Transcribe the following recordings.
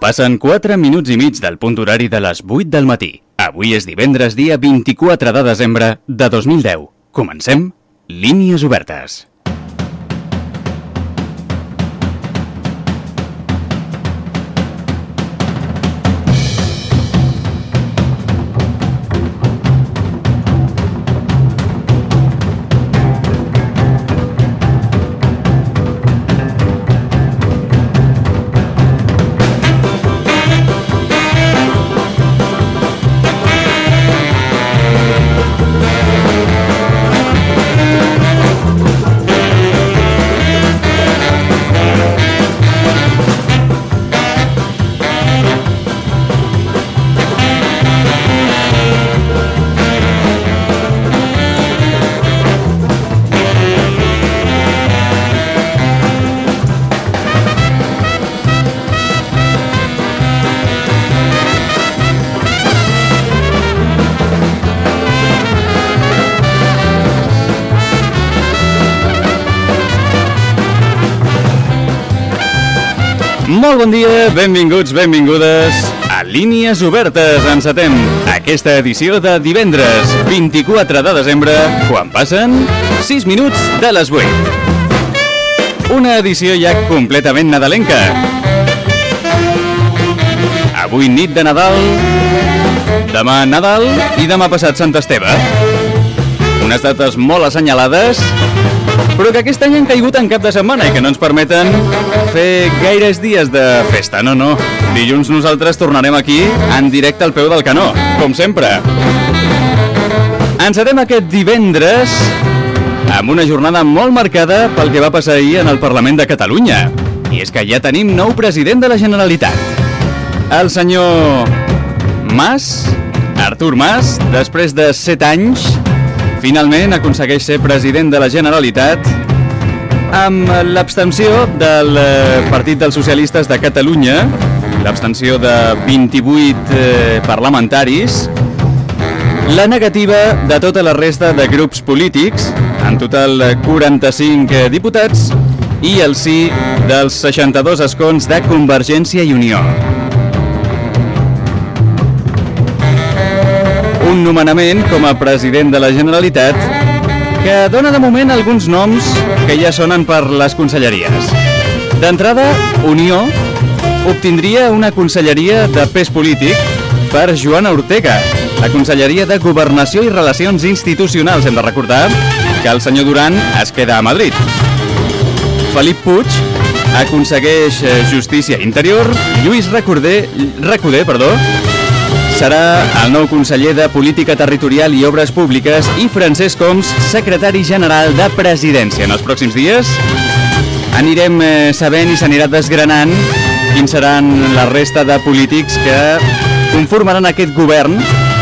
Passen 4 minuts i mig del punt horari de les 8 del matí. Avui és divendres, dia 24 de desembre de 2010. Comencem Línies Obertes. Molt bon dia, benvinguts, benvingudes a Línies Obertes. Encetem aquesta edició de divendres 24 de desembre, quan passen 6 minuts de les 8. Una edició ja completament nadalenca. Avui nit de Nadal, demà Nadal i demà passat Sant Esteve. Unes dates molt assenyalades, però que aquest any han caigut en cap de setmana i que no ens permeten fer gaires dies de festa. No. Dilluns nosaltres tornarem aquí en directe al peu del canó, com sempre. Encetem aquest divendres amb una jornada molt marcada pel que va passar ahir en el Parlament de Catalunya. I és que ja tenim nou president de la Generalitat. El senyor Mas, Artur Mas, després de 7 anys, finalment aconsegueix ser president de la Generalitat amb l'abstenció del Partit dels Socialistes de Catalunya, l'abstenció de 28 parlamentaris, la negativa de tota la resta de grups polítics, en total 45 diputats, i el sí dels 62 escons de Convergència i Unió. Un nomenament com a president de la Generalitat que dona de moment alguns noms que ja sonen per les conselleries. D'entrada, Unió obtindria una conselleria de pes polític per Joana Ortega, la conselleria de Governació i Relacions Institucionals. Hem de recordar que el senyor Duran es queda a Madrid. Felip Puig aconsegueix Justícia i Interior. Lluís Recoder, serà el nou conseller de Política Territorial i Obres Públiques, i Francesc Homs, secretari general de Presidència. En els pròxims dies anirem sabent i s'anirà desgranant quins seran la resta de polítics que conformaran aquest govern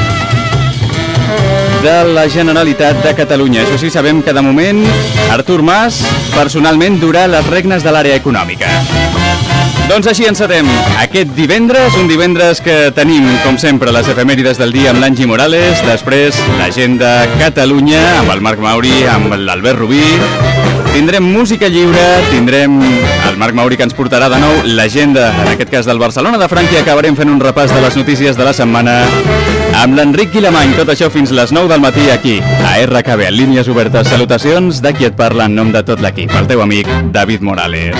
de la Generalitat de Catalunya. Això sí, sabem que de moment Artur Mas personalment durà les regnes de l'àrea econòmica. Doncs així encetem aquest divendres, un divendres que tenim, com sempre, les efemèrides del dia amb l'Angie Morales, després l'agenda Catalunya amb el Marc Mauri, amb l'Albert Rubí, tindrem música lliure, tindrem el Marc Mauri que ens portarà de nou l'agenda, en aquest cas del Barcelona de Franc, i acabarem fent un repàs de les notícies de la setmana amb l'Enric Guilamany. Tot això fins les 9 del matí aquí, a RKB, en Línies Obertes. Salutacions de qui et parla en nom de tot l'equip, el teu amic David Morales.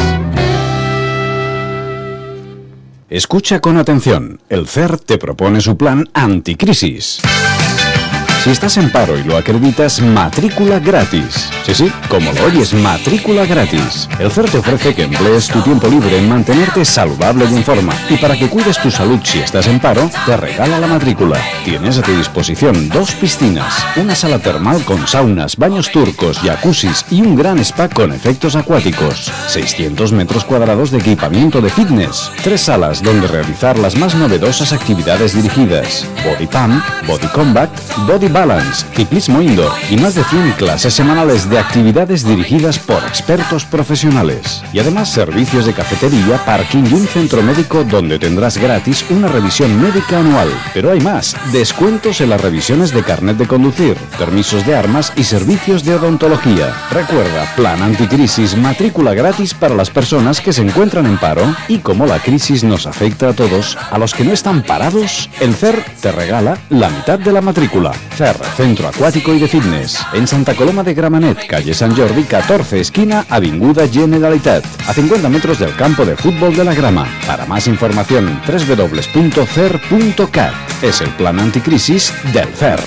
Escucha con atención. El CER te propone su plan anticrisis. Si estás en paro y lo acreditas, matrícula gratis. Sí, como lo oyes, matrícula gratis. El CER te ofrece que emplees tu tiempo libre en mantenerte saludable y en forma. Y para que cuides tu salud si estás en paro, te regala la matrícula. Tienes a tu disposición 2 piscinas, una sala termal con saunas, baños turcos, jacuzzis y un gran spa con efectos acuáticos. 600 metros cuadrados de equipamiento de fitness. 3 salas donde realizar las más novedosas actividades dirigidas. Body Pump, Body Combat, Body balance, ciclismo indoor y más de 100 clases semanales de actividades dirigidas por expertos profesionales. Y además servicios de cafetería, parking y un centro médico donde tendrás gratis una revisión médica anual. Pero hay más, descuentos en las revisiones de carnet de conducir, permisos de armas y servicios de odontología. Recuerda, plan anticrisis, matrícula gratis para las personas que se encuentran en paro. Y como la crisis nos afecta a todos, a los que no están parados, el CER te regala la mitad de la matrícula. CER, Centro Acuático y de Fitness, en Santa Coloma de Gramenet, calle Sant Jordi 14, esquina Avinguda Generalitat, a 50 metros del campo de fútbol de la Grama. Para más información, www.cer.cat. Es el plan anticrisis del CER.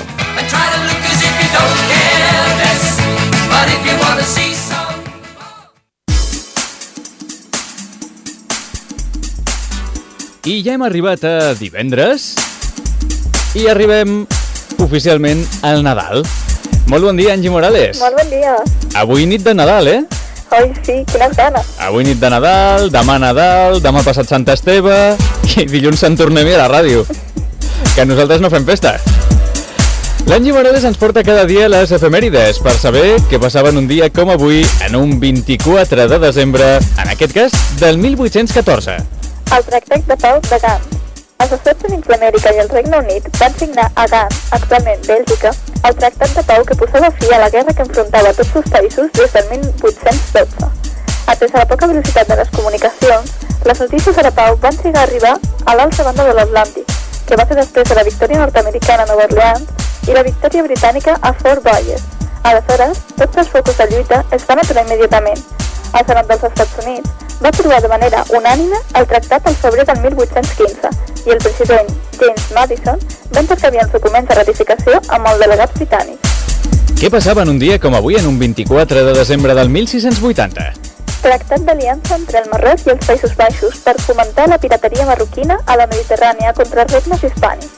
I ja hem arribat a divendres i arribem oficialment al Nadal. Molt bon dia, Angie Morales. Molt bon dia. Avui nit de Nadal, eh? Oi, sí, quines ganes. Avui nit de Nadal, demà passat Sant Esteve i dilluns Sant Tornem-hi a la ràdio. Que nosaltres no fem festa. L'Angie Morales ens porta cada dia les efemèrides per saber què passava en un dia com avui, en un 24 de desembre, en aquest cas, del 1814. El Tractat de Pau de Gant. Els Estats Units d'Amèrica i el Regne Unit van signar a Gant, actualment Bèlgica, el Tractat de Pau que posava fi a la guerra que enfrontava tots els països des del 1812. Atès a la poca velocitat de les comunicacions, les notícies de la pau van arribar a l'altra banda de l'Atlàntic, que va ser després de la victòria nord-americana a Nova Orleans i la victòria britànica a Fort Bayes. Aleshores, tots els focus de lluita es van aturar immediatament. El Senat dels Estats Units va aprovar de manera unànime el tractat al febrer del 1815 i el president James Madison va intercanviar els documents de ratificació amb el delegat britànic. Què passava en un dia com avui en un 24 de desembre del 1680? Tractat d'aliança entre el Marroc i els Països Baixos per fomentar la pirateria marroquina a la Mediterrània contra els regnes hispànics.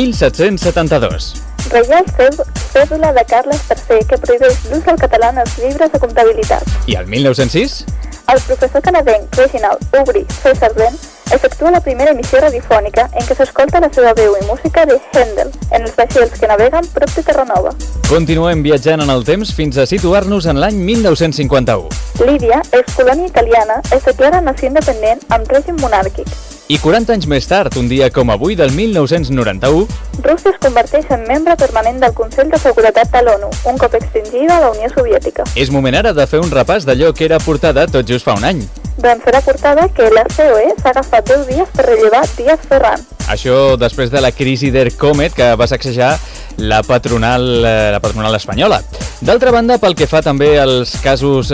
1772. Reial cèdula de Carles III que prohibeix l'ús del català en els llibres de comptabilitat. I el 1906? El professor canadenc Reginald Aubry Sutherland efectua la primera emissió radiofònica en què s'escolta la seva veu i música de Handel en els vaixells que naveguen prop de Terranova. Continuem viatjant en el temps fins a situar-nos en l'any 1951. Líbia, excolònia italiana, es declara nació independent amb règim monàrquic. I 40 anys més tard, un dia com avui del 1991, Rússia es converteix en membre permanent del Consell de Seguretat de l'ONU, un cop extingida la Unió Soviètica. és moment ara de fer un repàs d'allò que era portada tot just fa un any. Doncs serà portada que la COE s'ha agafat 10 dies per rellevar Díaz Ferran. Això després de la crisi d'Ercomet que va sacsejar la patronal espanyola. D'altra banda, pel que fa també als casos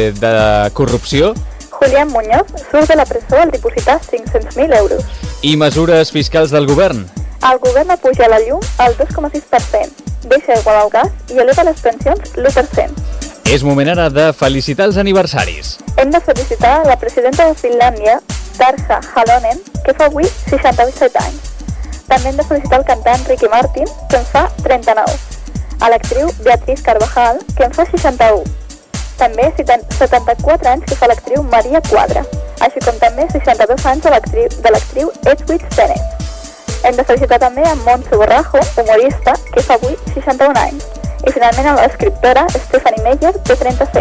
de corrupció, Julián Muñoz surt de la presó al dipositar 500.000 euros. i mesures fiscals del govern. El govern apuja la llum al 2,6%, deixa igual el gas i eleva les pensions l'1%. És moment ara de felicitar els aniversaris. Hem de felicitar la presidenta de Finlàndia, Tarja Halonen, que fa avui 67 anys. També hem de felicitar el cantant Ricky Martin, que en fa 39. A l'actriu Beatriz Carvajal, que en fa 61. També 74 anys que fa l'actriu Maria Quadra, així com també 62 anys de l'actriu Edwidge Bennett. Hem de felicitar també a Montse Borrajo, humorista, que fa avui 61 anys. I finalment a l'escriptora Stephanie Meyer, de 37.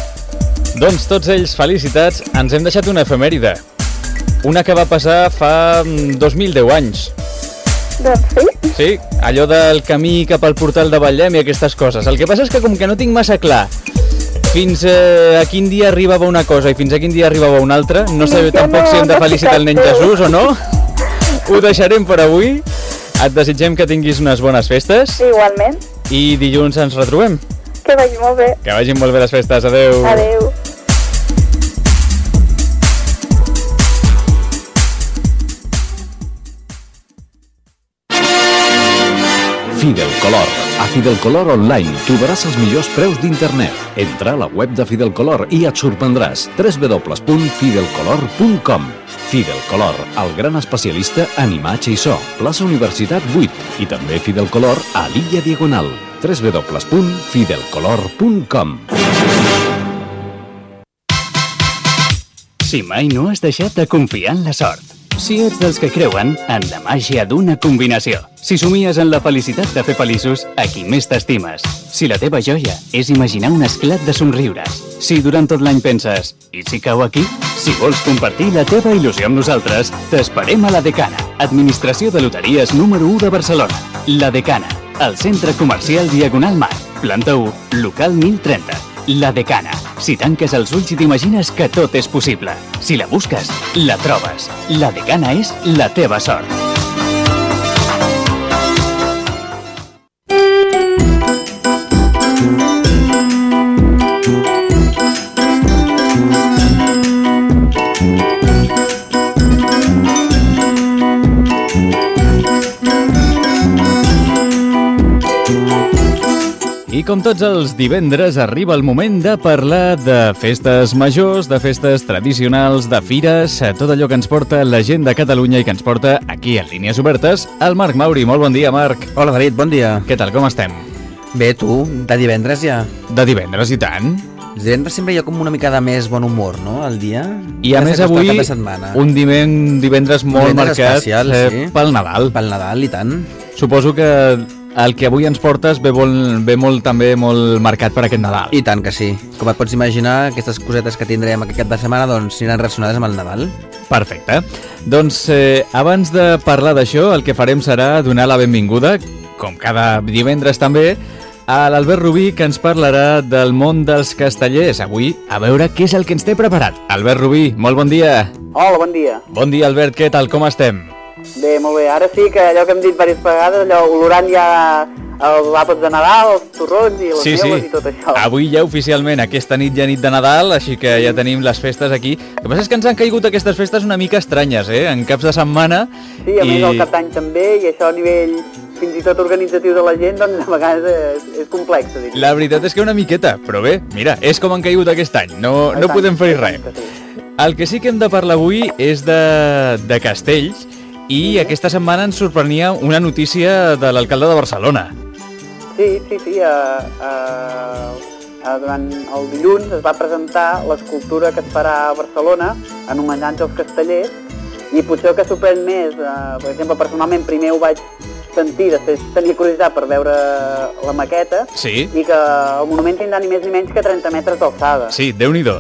Doncs tots ells felicitats, ens hem deixat una efemèride. Una que va passar fa 2010 anys. Doncs sí. Sí, allò del camí cap al portal de Batllem i aquestes coses. El que passa és que com que no tinc massa clar fins a quin dia arribava una cosa i fins a quin dia arribava una altra, no sé tampoc si hem de felicitar el nen Jesús o no. Ho deixarem per avui. Et desitgem que tinguis unes bones festes. Igualment. I dilluns ens retrobem. Que vagi molt bé. Que vagin molt bé les festes. Adeu. Adeu. Fidelcolor. A Fidelcolor Online trobaràs els millors preus d'internet. Entra a la web de Fidelcolor i et sorprendràs. www.fidelcolor.com. Fidelcolor, el gran especialista en imatge i so. Plaça Universitat 8 i també Fidelcolor a l'Illa Diagonal. www.fidelcolor.com. Si mai no has deixat de confiar en la sort. Si ets dels que creuen en la màgia d'una combinació. Si somies en la felicitat de fer feliços a qui més t'estimes. Si la teva joia és imaginar un esclat de somriures. Si durant tot l'any penses, i si cau aquí? Si vols compartir la teva il·lusió amb nosaltres, t'esperem a La Decana, Administració de Loteries número 1 de Barcelona. La Decana, al centre comercial Diagonal Mar, planta 1, local 1030. La Decana. Si tanques els ulls i t'imagines que tot és possible. Si la busques, la trobes. La Decana és la teva sort. I com tots els divendres arriba el moment de parlar de festes majors, de festes tradicionals, de fires, tot allò que ens porta la gent de Catalunya i que ens porta aquí en Línies Obertes, el Marc Mauri. Molt bon dia, Marc. Hola, David, bon dia. Què tal, com estem? Bé, tu, de divendres ja. De divendres, i tant. Els divendres sempre hi ha com una mica de més bon humor, no?, al dia. I a més avui, un divendres molt marcat especial, sí, pel Nadal. Pel Nadal, i tant. Suposo que el que avui ens portes ve també molt marcat per aquest Nadal. I tant que sí. Com et pots imaginar, aquestes cosetes que tindrem aquest cap de setmana doncs aniran relacionades amb el Nadal. Perfecte. Doncs abans de parlar d'això, el que farem serà donar la benvinguda, com cada divendres també, a l'Albert Rubí, que ens parlarà del món dels castellers. Avui, a veure què és el que ens té preparat. Albert Rubí, molt bon dia. Hola, bon dia. Bon dia, Albert, què tal, com estem? Bé, molt bé. Ara sí que allò que hem dit diverses vegades, allò olorant ja els àpats de Nadal, els torrons i les neules i tot això. Avui ja oficialment, aquesta nit ja nit de Nadal, així que ja tenim les festes aquí. El que passa és que ens han caigut aquestes festes una mica estranyes, en caps de setmana. Sí, a més el cap d'any també, i això a nivell fins i tot organitzatiu de la gent, doncs a vegades és complex, diria. La veritat és que una miqueta, però bé, mira, és com han caigut aquest any, no podem fer-hi res. El que sí que hem de parlar avui és de castells, i aquesta setmana ens sorprenia una notícia de l'alcalde de Barcelona. Sí. Durant el dilluns es va presentar l'escultura que es farà a Barcelona en homenatge als castellers, i potser el que sorprèn més, per exemple, personalment primer ho vaig sentir, després tenia curiositat per veure la maqueta, sí, i que el monument tindrà ni més ni menys que 30 metres d'alçada. Sí, Déu-n'hi-do.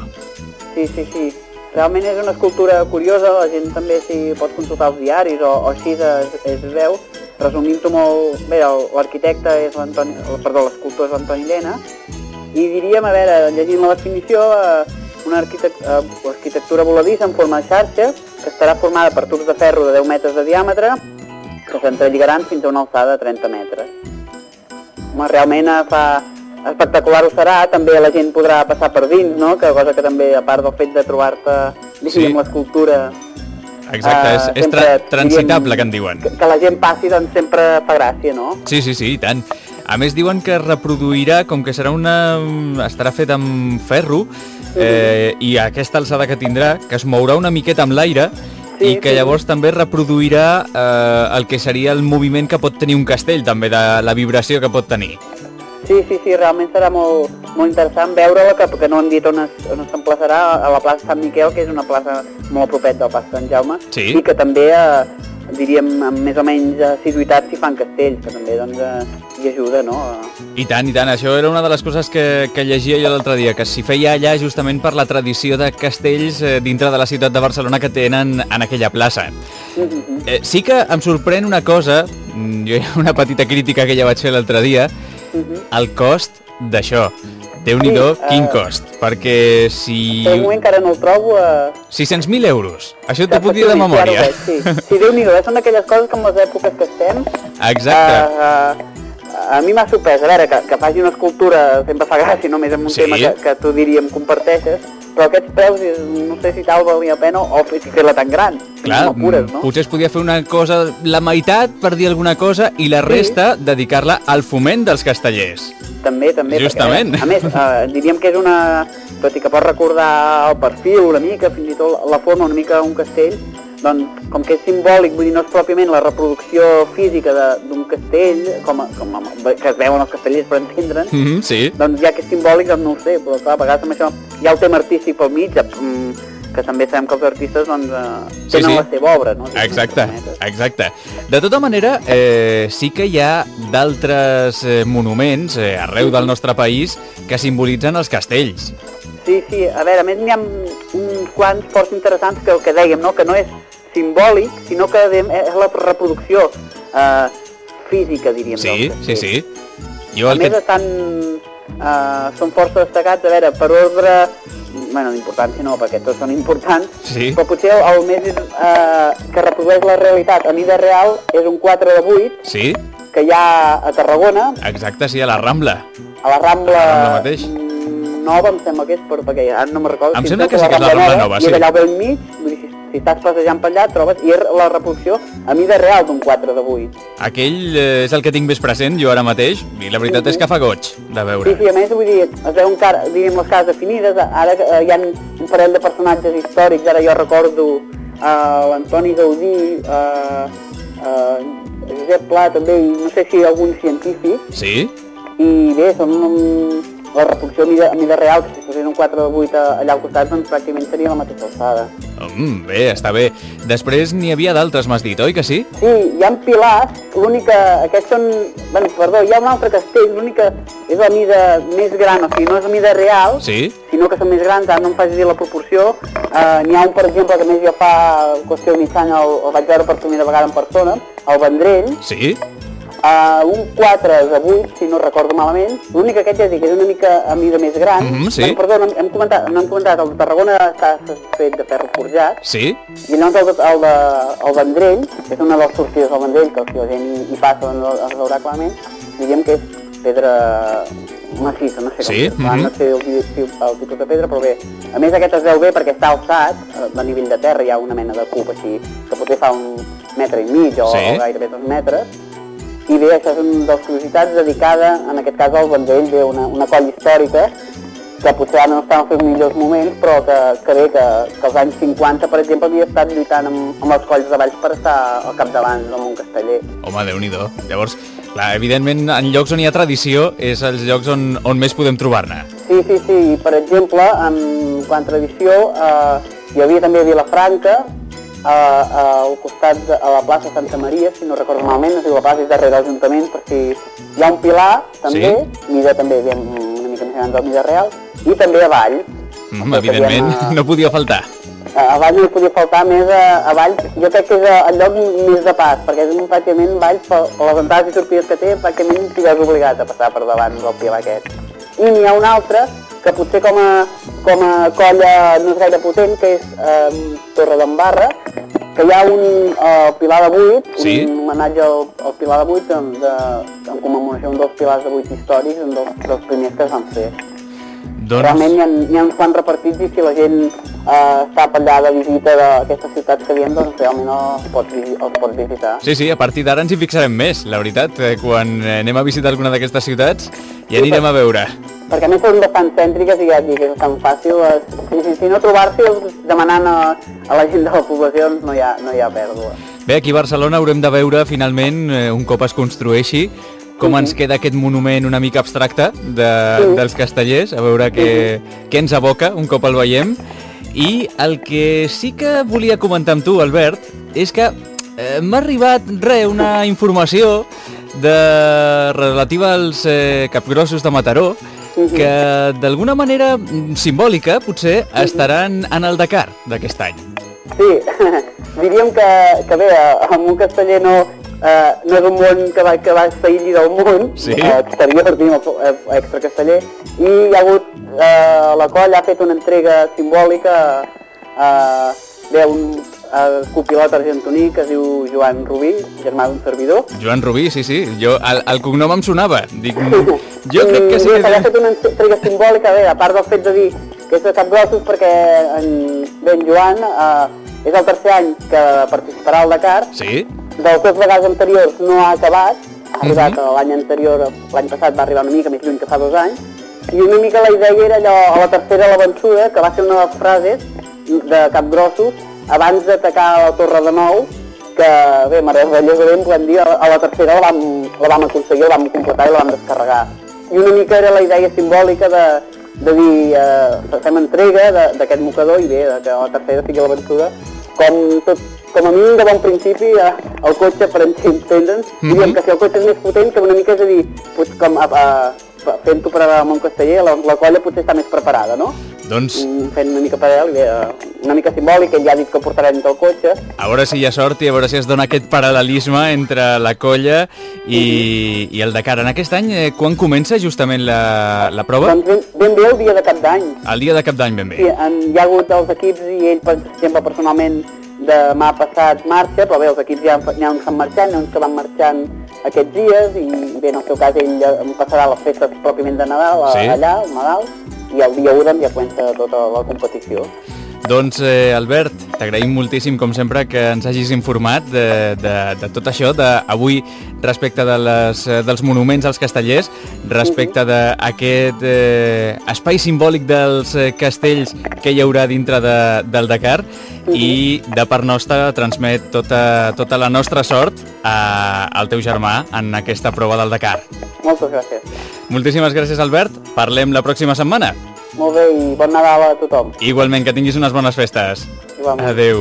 Sí. Realment és una escultura curiosa, la gent també si pot consultar els diaris o així es veu. Resumint-ho molt bé, l'arquitecte és l'escultor és l'Antoni Llena, i diríem, a veure, llegint la definició, una arquitectura voladissa en forma de xarxa que estarà formada per tubs de ferro de 10 metres de diàmetre que s'entrelligaran fins a una alçada de 30 metres. Realment espectacular ho serà, també la gent podrà passar per dins, no? Que cosa que també, a part del fet de trobar-te amb l'escultura... Exacte, és transitable, que en diuen. Que la gent passi, doncs sempre fa gràcia, no? Sí, i tant. A més diuen que reproduirà, com que estarà fet amb ferro, i aquesta alçada que tindrà, que es mourà una miqueta amb l'aire, i que llavors també reproduirà el que seria el moviment que pot tenir un castell, també, de la vibració que pot tenir. Sí, realment serà molt interessant veure-la, que no han dit on s'emplaçarà, a la plaça Sant Miquel, que és una plaça molt propet del plaça Sant Jaume, i que també, diríem, amb més o menys assiduïtat s'hi fan castells, que també hi ajuda, no? I tant, això era una de les coses que llegia jo l'altre dia, que s'hi feia allà justament per la tradició de castells dintre de la ciutat de Barcelona que tenen en aquella plaça. Sí que em sorprèn una cosa, jo hi ha una petita crítica que ja vaig fer l'altre dia, el cost d'això. Déu-n'hi-do, quin cost, perquè si... Per un moment que ara no el trobo... 600.000 euros, això t'ho puc dir de memòria. Sí, Déu-n'hi-do, són d'aquelles coses com les èpoques que estem. Exacte. A mi m'ha sorprès, a veure, que faci una escultura sempre fa gràcia, només en un tema que tu diríem comparteixes, però aquests preus no sé si tal valia la pena o fer-la tan gran. Clar, potser es podia fer una cosa, la meitat per dir alguna cosa, i la resta dedicar-la al foment dels castellers. També. Justament. Perquè, a més, diríem que és una... Tot i que pot recordar el perfil una mica, fins i tot la forma una mica d'un castell, doncs, com que és simbòlic, vull dir, no és pròpiament la reproducció física d'un castell, que es veuen els castellers per entendre'n, doncs ja que és simbòlic, doncs no ho sé, però clar, a vegades amb això hi ha el tema artístic pel mig, que que també sabem que els artistes doncs, tenen la seva obra, no? Exacte. De tota manera, sí que hi ha d'altres monuments arreu del nostre país que simbolitzen els castells. Sí, a veure, a més n'hi ha uns quants forts interessants que el que dèiem, no? Que no és simbòlic, sinó que és la reproducció física, diríem. Sí. A més, són força destacats, a veure, per ordre, bueno, d'importància no, perquè tots són importants, però potser el més que reprodueix la realitat a mida real és un 4 de 8, que hi ha a Tarragona. Exacte, sí, a la Rambla. A la Rambla mateix. Nova, em sembla que és, perquè ara no me'n recordo. Em sembla que sí que és la Rambla Nova, sí. I allà al mig, vull dir, si estàs passejant per allà, trobes, i és la reproducció a mida real d'un 4 de 8. Aquell és el que tinc més present jo ara mateix, i la veritat és que fa goig de veure. Sí, a més, vull dir, es veuen, diríem, les cases definides, ara hi ha un parell de personatges històrics, ara jo recordo l'Antoni Gaudí, Josep Pla també, i no sé si algun científic. Sí? I bé, són la reproducció a mida real, que si posés un 4 de 8 allà al costat, doncs pràcticament seria la mateixa alçada. Bé, està bé. Després n'hi havia d'altres, m'has dit, oi que sí? Sí, hi ha pilars, aquests són... Perdó, hi ha un altre castell, l'única és la mida més gran, o sigui, no és la mida real, sinó que són més grans, ara no em facis dir la proporció. N'hi ha un, per exemple, que més jo fa qüestió de mig any el vaig veure per primera vegada en persona, el Vendrell. Sí? Un 4 de 8, si no recordo malament. L'únic que aquest ja dic, és una mica a mida més gran. Perdó, no hem comentat, el de Tarragona està fet de ferro forjat. Sí? I llavors el Vendrell, que és una de les sortides del Vendrell, que si la gent hi passa es veurà clarament, diríem que és pedra massissa, no sé com no sé el tipus de pedra, però bé. A més aquest es veu bé perquè està alçat, a nivell de terra hi ha una mena de cub així, que potser fa 1,5 metres o gairebé 2 metres. I bé, això és una de les curiositats dedicada, en aquest cas, al Vendrell, una colla històrica, que potser ara no està en els millors moments, però que bé, que als anys 50, per exemple, havia estat lluitant amb les colles de Valls per estar al capdavant del món casteller. Home, Déu-n'hi-do. Llavors, clar, evidentment, en llocs on hi ha tradició, és els llocs on més podem trobar-ne. Sí. Per exemple, en quant a tradició, hi havia també a Vilafranca, al costat de la plaça Santa Maria, si no recordo malament, es diu la plaça, és darrere l'Ajuntament, per si hi ha un pilar, també, mida també una mica més gran de la mida real, i també a Valls. Evidentment, no podia faltar. A Valls no podia faltar, més a Valls, jo crec que és el lloc més de pas, perquè és pràcticament Valls, per les entrades i sortides que té, pràcticament t'hi obligat a passar per davant del pilar aquest. I n'hi ha un altre, que potser com a colla no és gaire potent, que és Torre d'Embarra, que hi ha un pilar de 8, un homenatge al pilar de 8, en commemoració d'un dels pilars de 8 històrics, un dels primers que es van fer. Realment hi ha uns quants repartits i si la gent està per allà de visita d'aquestes ciutats que diem, doncs realment els pot visitar. Sí, a partir d'ara ens hi fixarem més, la veritat. Quan anem a visitar alguna d'aquestes ciutats ja anirem a veure. Perquè a més són bastant cèntriques i ja dic, és tan fàcil. Si no trobar-s'hi, demanant a la gent de la població no hi ha pèrdua. Bé, aquí a Barcelona haurem de veure finalment, un cop es construeixi, com ens queda aquest monument una mica abstracte dels castellers, a veure què ens evoca un cop el veiem. I el que sí que volia comentar amb tu, Albert, és que m'ha arribat una informació relativa als capgrossos de Mataró, que d'alguna manera simbòlica potser estaran en el Dakar d'aquest any. Sí, diríem que bé, el món casteller no és un món que va s'aïlli del món exterior, extra casteller, i hi ha hagut, la colla ha fet una entrega simbòlica d'un copilot argentoní que es diu Joan Rubí, germà d'un servidor. Joan Rubí, sí, el cognom em sonava. Jo crec que sí. Ha fet una entrega simbòlica, bé, a part del fet de dir que és de Capgrossos, perquè en Joan és el tercer any que participarà al Dakar. Sí. Dels 2 vegades anteriors no ha acabat, ha arribat l'any anterior, l'any passat va arribar una mica més lluny que fa 2 anys, i una mica la idea era allò, a la tercera la vençuda, que va ser una de les frases de Capgrossos abans d'atacar la Torre de Nou, que bé, meravellosament podem dir, a la tercera la vam aconseguir, la vam completar i la vam descarregar. I una mica era la idea simbòlica de dir, fem entrega d'aquest mocador i bé, que a la tercera sigui l'aventura. Com a mínim de bon principi, el cotxe, per entendre'ns, diríem que si el cotxe és més potent, que una mica és a dir, com fent-ho per a Montcasteller, la colla potser està més preparada, no? Doncs... Fent una mica paral·lel, una mica simbòlic, ell ja ha dit que portarà dintre el cotxe. A veure si hi ha sort i a veure si es dona aquest paral·lelisme entre la colla i el Dakar. En aquest any, quan comença justament la prova? Doncs ben bé el dia de Cap d'Any. El dia de Cap d'Any, ben bé. Sí, hi ha hagut els equips i ell, per exemple, personalment, demà passat marxa, però bé, els equips ja n'hi ha uns que han marxat, n'hi ha uns que van marxant aquests dies, i bé, en el seu cas ell passarà les festes pròpiament de Nadal allà, al Nadal, i el dia 1 ja comença tota la competició. Doncs, Albert, t'agraïm moltíssim, com sempre, que ens hagis informat de tot això, d'avui respecte dels monuments als castellers, respecte d'aquest espai simbòlic dels castells que hi haurà dintre del Dakar, i de part nostra transmet tota la nostra sort al teu germà en aquesta prova del Dakar. Moltes gràcies. Moltíssimes gràcies, Albert. Parlem la pròxima setmana. Molt bé, i bon Nadal a tothom. Igualment, que tinguis unes bones festes. Igualment. Adéu.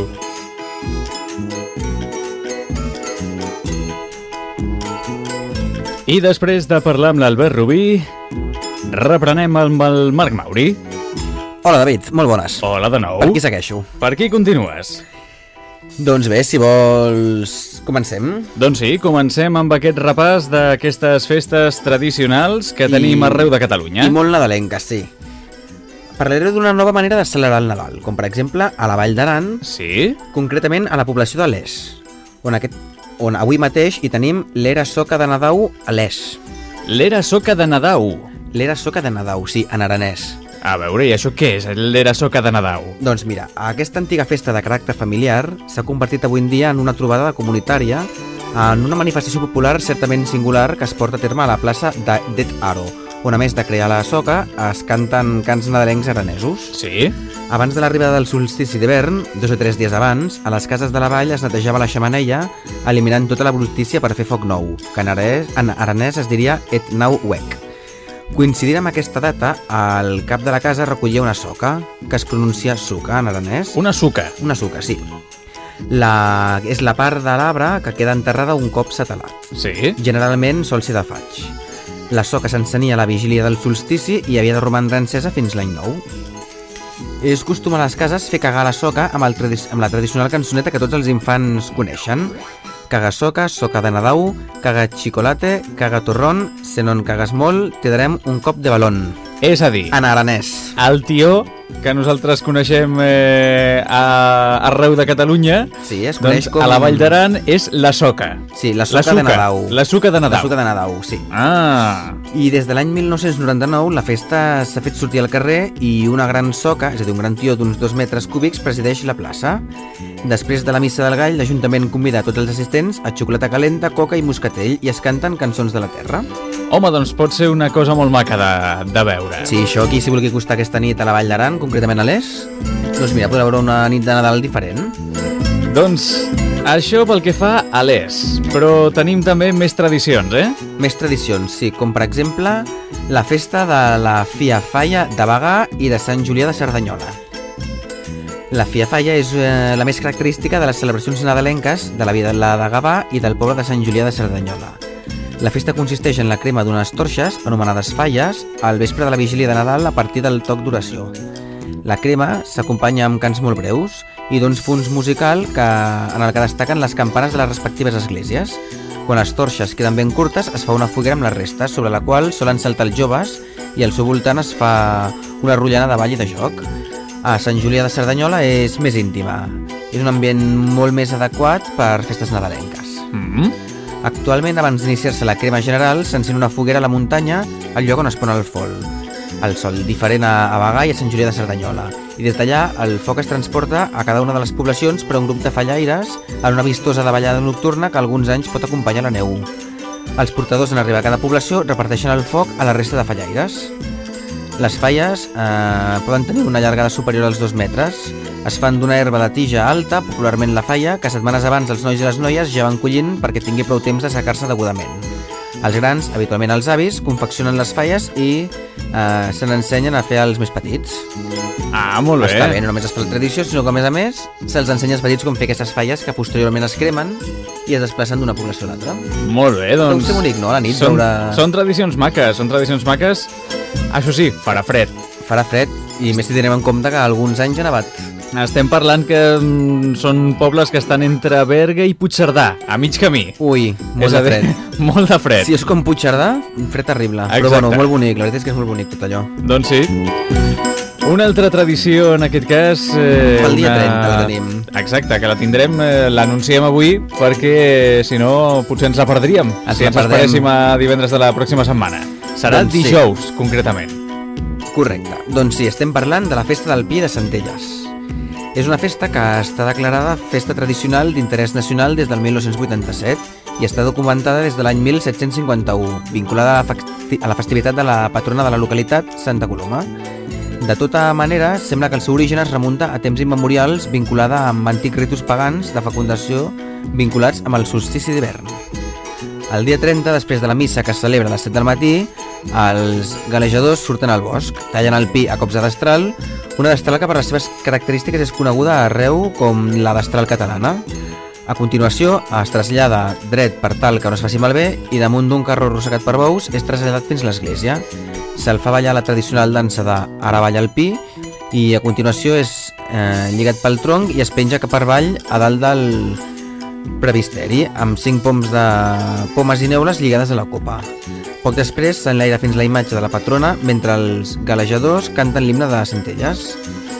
I després de parlar amb l'Albert Rubí, reprenem amb el Marc Mauri. Hola, David, molt bones. Hola de nou. Per qui segueixo? Per qui continues? Doncs bé, si vols, comencem. Doncs sí, comencem amb aquest repàs d'aquestes festes tradicionals que tenim arreu de Catalunya. I molt nadalenques, sí. Parlaré d'una nova manera de celebrar el Nadal, com per exemple a la Vall d'Aran, Sí? concretament a la població de Les, on avui mateix hi tenim l'Era Soca de Nadau a Les. L'Era Soca de Nadau. L'Era Soca de Nadau, sí, en aranès. A veure, i això què és, l'Era Soca de Nadau? Doncs mira, aquesta antiga festa de caràcter familiar s'ha convertit avui en dia en una trobada comunitària, en una manifestació popular certament singular que es porta a terme a la plaça de Det Aro, on a més de crear la soca es canten cants nadalencs aranesos. Sí? Abans de l'arribada del solstici d'hivern, 2 o 3 dies abans, a les cases de la vall es netejava la xemeneia, eliminant tota la brutícia per fer foc nou, que en aranès es diria et nau wek. Coincidint amb aquesta data, el cap de la casa recollia una soca, que es pronuncia suca en aranès. Una suca. Una suca, sí. És la part de l'arbre que queda enterrada un cop satalat. Sí? Generalment sol ser de faig. La soca s'encenia a la vigília del solstici i havia de romandre encesa fins l'any nou. És costum a les cases fer cagar la soca amb la tradicional cançoneta que tots els infants coneixen. Caga soca, soca de Nadau, caga xocolate, caga torrón, se no en cagues molt, te darem un cop de balón. És a dir, En aranès. el tió que nosaltres coneixem arreu de Catalunya, Sí, es coneix doncs com... a la Vall d'Aran és la soca. Sí, la soca de Nadau. La suca de Nadau. La soca de Nadau, sí. Ah, I des de l'any 1999 la festa s'ha fet sortir al carrer i una gran soca, és a dir, un gran tió d'uns 2 metres cúbics, presideix la plaça. Després de la missa del gall, l'Ajuntament convida a tots els assistents a xocolata calenta, coca i moscatell i es canten cançons de la terra. home, doncs pot ser una cosa molt maca de veure. Sí, això, qui s'hi vulgui acostar aquesta nit a la Vall d'Aran, concretament a l'Es, doncs mira, podrà veure una nit de Nadal diferent. Doncs això pel que fa a l'Es, però tenim també més tradicions, Més tradicions, sí, com per exemple la festa de la Fia Falla de Bagà i de Sant Julià de Cerdanyola. La Fia Falla és la més característica de les celebracions nadalenques de la vila de Gavà i del poble de Sant Julià de Cerdanyola. La festa consisteix en la crema d'unes torxes, anomenades falles, al vespre de la vigília de Nadal a partir del toc d'oració. La crema s'acompanya amb cants molt breus i d'uns punts musical en el que destaquen les campanes de les respectives esglésies. Quan les torxes queden ben curtes, es fa una foguera amb les restes, sobre la qual solen saltar els joves i al seu voltant es fa una rotllana de ball i de joc. A Sant Julià de Cerdanyola és més íntima. És un ambient molt més adequat per festes nadalenques. Actualment, abans d'iniciar-se la crema general, s'encén una foguera a la muntanya, al lloc on es pon el sol, diferent a Bagà i a Sant Julià de Cerdanyola. I des d'allà, el foc es transporta a cada una de les poblacions per a un grup de fallaires en una vistosa davallada nocturna que alguns anys pot acompanyar la neu. Els portadors, en arribar a cada població, reparteixen el foc a la resta de fallaires. Les falles poden tenir una llargada superior als 2 metres. Es fan d'una herba de tija alta, popularment la falla, que setmanes abans els nois i les noies ja van collint perquè tingui prou temps de secar-se degudament. Els grans, habitualment els avis, confeccionen les falles i se n'ensenyen a fer els més petits. Ah, molt bé. Està bé, no només es fa la tradició, sinó que a més se'ls ensenya als petits com fer aquestes falles que posteriorment es cremen i es desplacen d'una població a l'altra. Molt bé, doncs... Deu ser bonic, no? A la nit Són tradicions maques, Això sí, farà fred. Farà fred, i més si tenim en compte que alguns anys ha nevat. Estem parlant que són pobles que estan entre Berga i Puigcerdà, a mig camí. Ui, molt de fred. Molt de fred. Si és com Puigcerdà, fred terrible. Exacte. Però bueno, molt bonic, la veritat és que és molt bonic tot allò. Doncs sí. Una altra tradició, en aquest cas... El dia 30 la tenim. Exacte, que la tindrem, l'anunciem avui, perquè si no potser ens la perdríem. Si ens esperéssim a divendres de la pròxima setmana. Serà Doncs dijous, concretament. Correcte. Doncs sí, estem parlant de la festa del Pi de Centelles. És una festa que està declarada festa tradicional d'interès nacional des del 1987 i està documentada des de l'any 1751, vinculada a la festivitat de la patrona de la localitat, Santa Coloma. De tota manera, sembla que el seu origen es remunta a temps immemorials vinculada amb antics ritus pagans de fecundació vinculats amb el solstici d'hivern. El dia 30, després de la missa que es celebra a les 7 del matí, els galejadors surten al bosc, tallen el pi a cops de destral, una destral que per les seves característiques és coneguda arreu com la destral catalana. A continuació, es trasllada dret per tal que no es faci malbé i damunt d'un carro arrossegat per bous és traslladat fins a l'església. Se'l fa ballar la tradicional dansa de Ara balla el pi i a continuació és lligat pel tronc i es penja cap per avall a dalt del previsteri amb 5 pomes i neules lligades a la copa. Poc després s'enlaira fins la imatge de la patrona mentre els galejadors canten l'himne de Centelles.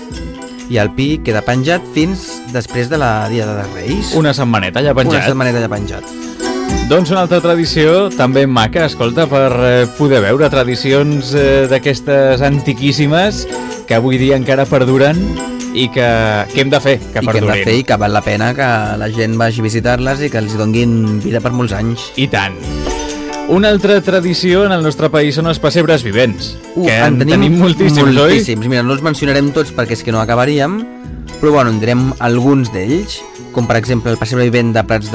I el pi queda penjat fins després de la Diada de Reis. Una setmaneta allà penjat. Una setmaneta allà penjat. Doncs una altra tradició també maca, escolta, per poder veure tradicions d'aquestes antiquíssimes que avui dia encara perduren i que hem de fer, que perdurin. I que hem de fer i que val la pena que la gent vagi a visitar-les i que els donguin vida per molts anys. I tant. Una altra tradició en el nostre país són els pessebres vivents, que en tenim moltíssims, oi? Mira, no els mencionarem tots perquè és que no acabaríem, però bueno, en direm alguns d'ells, com per exemple el pessebre vivent de Prats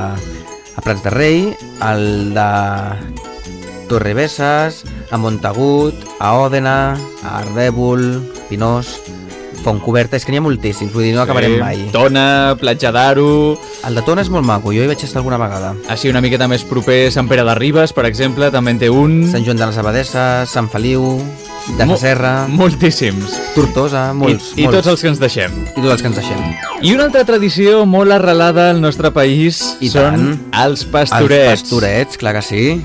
de Rei, el de Torrebesses, a Montagut, a Òdena, a Ardèvol, Pinós, Fontcoberta, és que n'hi ha moltíssims, vull dir, no acabarem mai. Tona, Platja d'Aro... El de Tona és molt maco, jo hi vaig estar alguna vegada. Així una miqueta més proper, Sant Pere de Ribes, per exemple, també en té un... Sant Joan de les Abadesses, Sant Feliu, de la Serra... Moltíssims. Tortosa, molts. I tots els que ens deixem. I una altra tradició molt arrelada al nostre país són els pastorets. Els pastorets, clar que sí.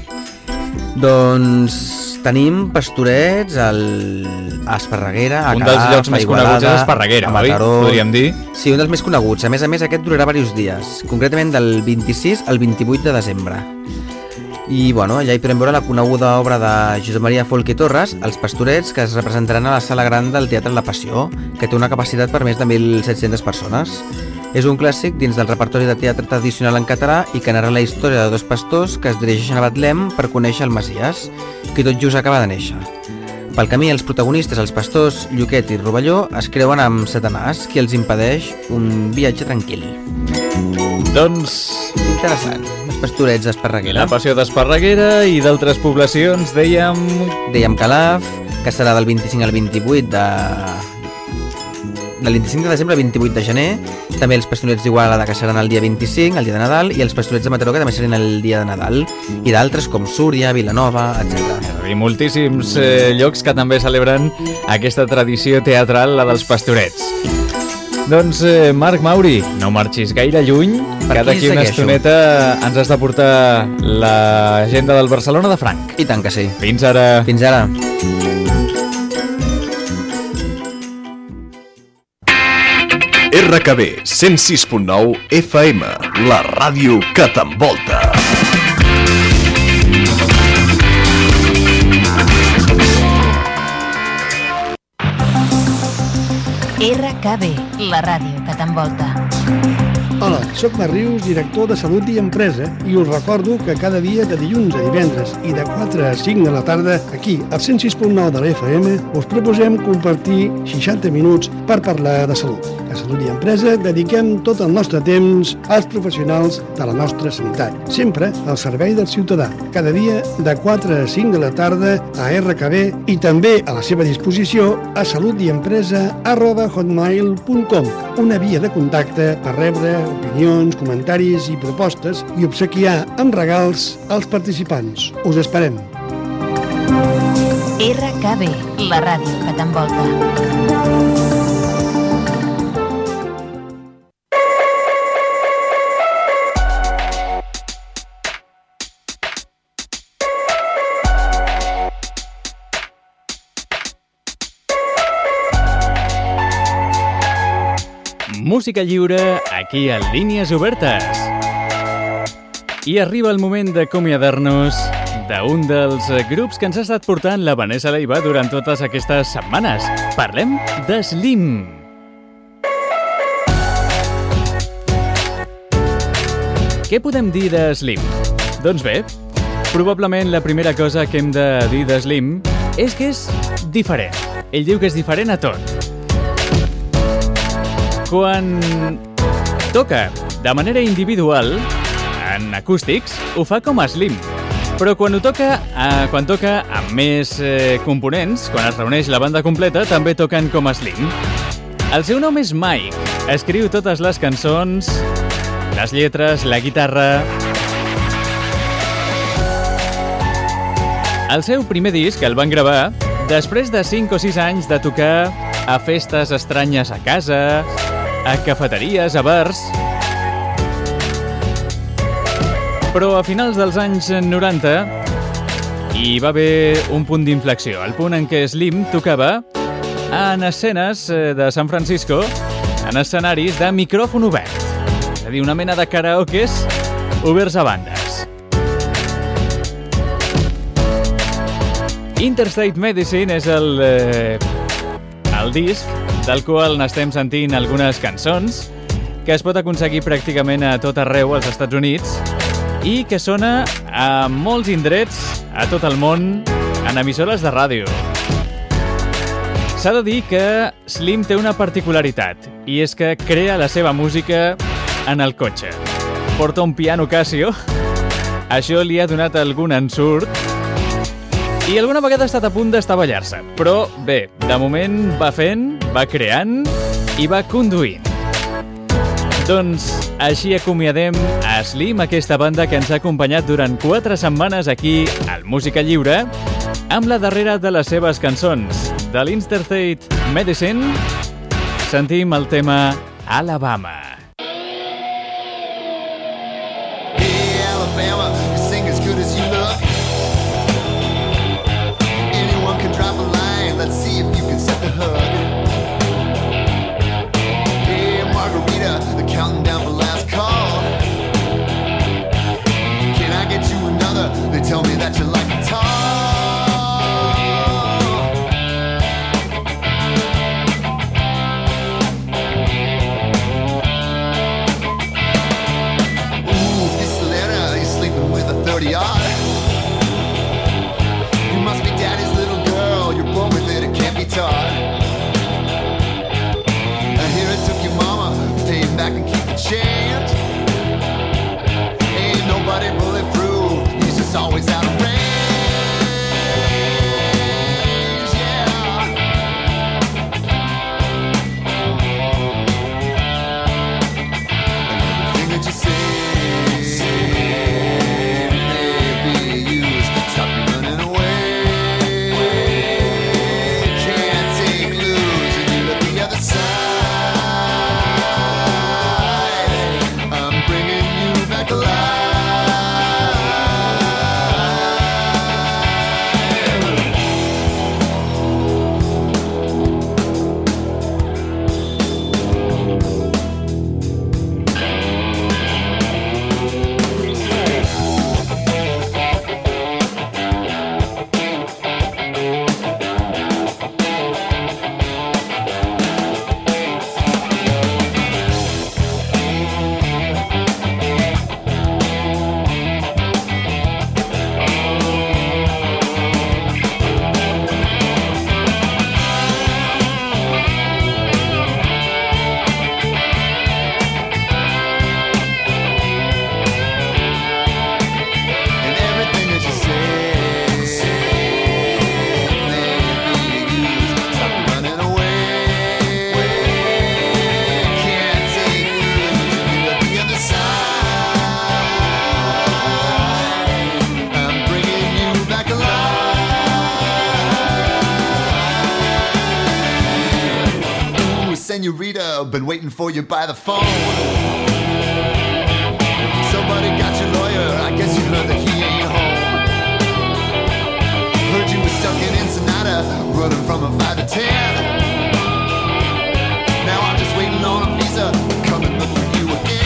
Doncs tenim pastorets a Esparreguera, a Calaf, a Igualada, un dels llocs més coneguts és Esparreguera, oi? Podríem dir. Sí, un dels més coneguts. A més, aquest durarà diversos dies, concretament del 26 al 28 de desembre. I bueno, allà hi podem veure la coneguda obra de Josep Maria Folch i Torres, Els pastorets, que es representaran a la sala gran del Teatre La Passió, que té una capacitat per més de 1.700 persones. És un clàssic dins del repertori de teatre tradicional en català i que narra la història de dos pastors que es dirigeixen a Betlem per conèixer el Messies, que tot just acaba de néixer. Pel camí, els protagonistes, els pastors Lluquet i Rovelló, es creuen amb Satanàs, qui els impedeix un viatge tranquil. Doncs... interessant. Els pastorets d'Esparreguera. La passió d'Esparreguera i d'altres poblacions, dèiem Calaf, que serà del 25 al 28 del 25 de desembre al 28 de gener, també els pastorets d'Igualada, que seran el dia 25, el dia de Nadal, i els pastorets de Mataró, que també seran el dia de Nadal, i d'altres com Súria, Vilanova, etc. I moltíssims llocs que també celebren aquesta tradició teatral, la dels pastorets. Doncs, Marc Mauri, no marxis gaire lluny, que d'aquí una estoneta ens has de portar l'agenda del Barcelona de Franc. I tant que sí. Fins ara. Fins ara. RKB 106.9 FM, la ràdio que t'envolta. RKB, la ràdio que t'envolta. Hola, soc Marc Rius, director de Salut i Empresa, i us recordo que cada dia de dilluns a divendres i de 4 a 5 de la tarda, aquí, al 106.9 de la FM, us proposem compartir 60 minuts per parlar de salut. Salut i Empresa dediquem tot el nostre temps als professionals de la nostra sanitat, sempre al servei del ciutadà, cada dia de 4 a 5 de la tarda a RKB i també a la seva disposició a salutiempresa@hotmail.com, una via de contacte per rebre opinions, comentaris i propostes i obsequiar amb regals als participants. Us esperem. RKB, la ràdio que t'envolta. Música lliure, aquí a Línies Obertes. I arriba el moment d'acomiadar-nos d'un dels grups que ens ha estat portant la Vanessa Leiva durant totes aquestes setmanes. Parlem de Slim. Què podem dir de Slim? Doncs bé, probablement la primera cosa que hem de dir de Slim és que és diferent. Ell diu que és diferent a tot. Quan toca de manera individual, en acústics, ho fa com a Slim. Però quan toca amb més components, quan es reuneix la banda completa, també toquen com a Slim. El seu nom és Mike. Escriu totes les cançons, les lletres, la guitarra. El seu primer disc el van gravar després de 5 o 6 anys de tocar a festes estranyes a casa, a cafeteries, a bars. Però a finals dels anys 90 hi va haver un punt d'inflexió, el punt en què Slim tocava en escenes de San Francisco, en escenaris de micròfon obert. És a dir, una mena de karaokes oberts a bandes. Interstate Medicine és el disc del qual n'estem sentint algunes cançons, que es pot aconseguir pràcticament a tot arreu als Estats Units i que sona a molts indrets a tot el món en emissores de ràdio. S'ha de dir que Slim té una particularitat, i és que crea la seva música en el cotxe. Porta un piano Casio, això li ha donat algun ensurt, i alguna vegada ha estat a punt d'estavellar-se. Però bé, de moment va fent, va creant i va conduint. Doncs així acomiadem a Slim, aquesta banda que ens ha acompanyat durant 4 setmanes aquí al Música Lliure, amb la darrera de les seves cançons. De l'Interstate Medicine sentim el tema Alabama. Hey Alabama, you sing as good as you look. Anyone can drop a line, let's see if you can set the hook. Hey Margarita, they're counting down the last call. Can I get you another? They tell me that you like to talk. You must be daddy's little girl, you're born with it, it can't be taught. I hear it took your mama, pay it back and keep the change. Ain't nobody bulletproof, he's just always out of range, yeah. And everything that you say, baby, visa, been waiting for you by the phone. Somebody got your lawyer, I guess you heard that he ain't home. Heard you were stuck in Ensenada, running from a 5 to 10. Now I'm just waiting on a visa, coming look for you again.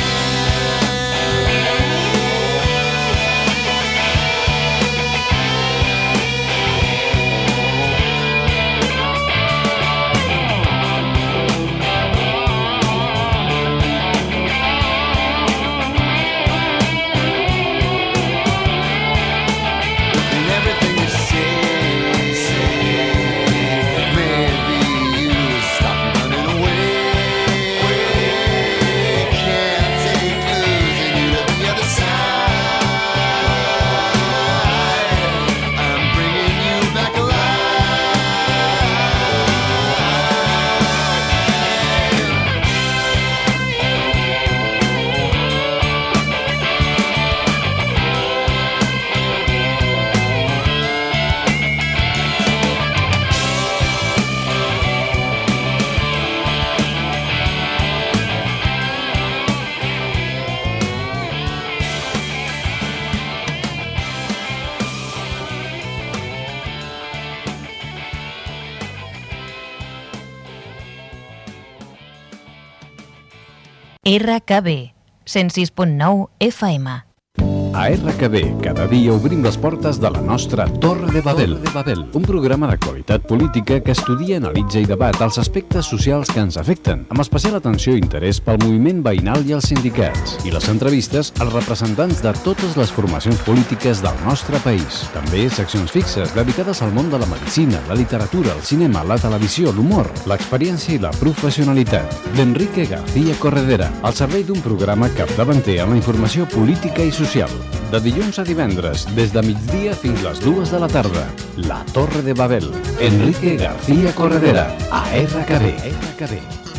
RKB 106.9 FM. A RKB, cada dia obrim les portes de la nostra Torre de Babel. Un programa d'actualitat política que estudia, analitza i debat els aspectes socials que ens afecten, amb especial atenció i interès pel moviment veïnal i els sindicats, i les entrevistes als representants de totes les formacions polítiques del nostre país. També seccions fixes dedicades al món de la medicina, la literatura, el cinema, la televisió, l'humor, l'experiència i la professionalitat. D'Enrique García Corredera, al servei d'un programa capdavanter en la informació política i social. De dilluns a divendres, des de migdia fins les 2 de la tarda. La Torre de Babel. Enrique García Corredera, a RKB.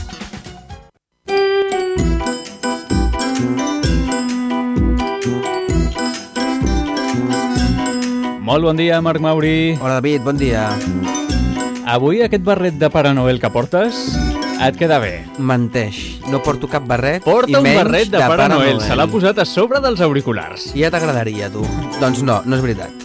Molt bon dia, Marc Mauri. Hola, David, bon dia. Avui aquest barret de Pare Noel que portes et queda bé. Menteix, no porto cap barret. Porta un menys barret de Pare Noel. Se l'ha posat a sobre dels auriculars. Ja t'agradaria, tu. Doncs no és veritat.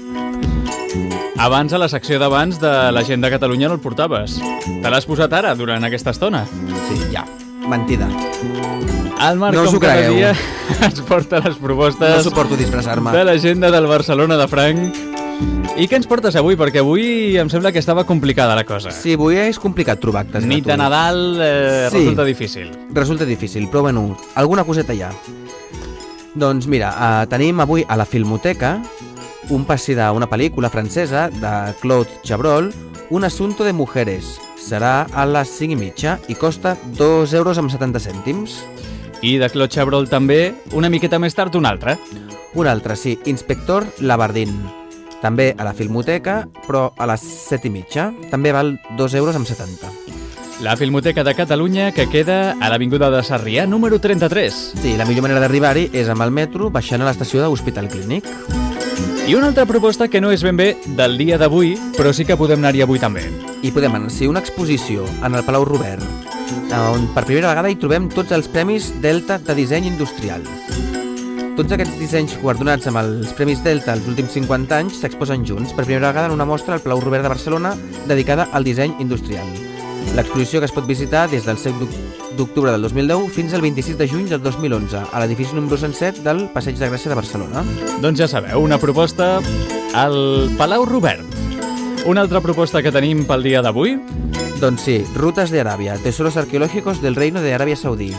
Abans, a la secció d'abans de la gent de Catalunya no el portaves. Te l'has posat ara, durant aquesta estona. Sí, ja. Mentida. El Marc, no com cada dia, ens porta les propostes no suporto disfressar-me. De l'agenda del Barcelona de Franc. I què ens portes avui? Perquè avui em sembla que estava complicada la cosa. Sí, avui és complicat trobar actes gratuïts. Nit de Nadal resulta difícil. Resulta difícil, però bueno, alguna coseta hi ha. Doncs mira, tenim avui a la Filmoteca un passi d'una pel·lícula francesa de Claude Chabrol, Un asunto de mujeres. Serà a les 5:30 i costa 2,70 €. I de Claude Chabrol també, una miqueta més tard, un altre. Un altre, sí, Inspector Labardín. També a la Filmoteca, però a les 7:30. També val 2,70 €. La Filmoteca de Catalunya, que queda a l'Avinguda de Sarrià, número 33. Sí, la millor manera d'arribar-hi és amb el metro, baixant a l'estació de l'Hospital Clínic. I una altra proposta que no és ben bé del dia d'avui, però sí que podem anar-hi avui també. I podem anar, sí, una exposició en el Palau Robert, on per primera vegada hi trobem tots els Premis Delta de disseny industrial. Tots aquests dissenys guardonats amb els Premis Delta els últims 50 anys s'exposen junts per primera vegada en una mostra al Palau Robert de Barcelona dedicada al disseny industrial. L'exposició, que es pot visitar des del 7 d'octubre del 2010 fins al 26 de juny del 2011 a l'edifici número 107 del Passeig de Gràcia de Barcelona. Doncs ja sabeu, una proposta al Palau Robert. Una altra proposta que tenim pel dia d'avui? Doncs sí, Rutas de Aràbia, Tesoros Arqueológicos del Reino de Aràbia Saudí.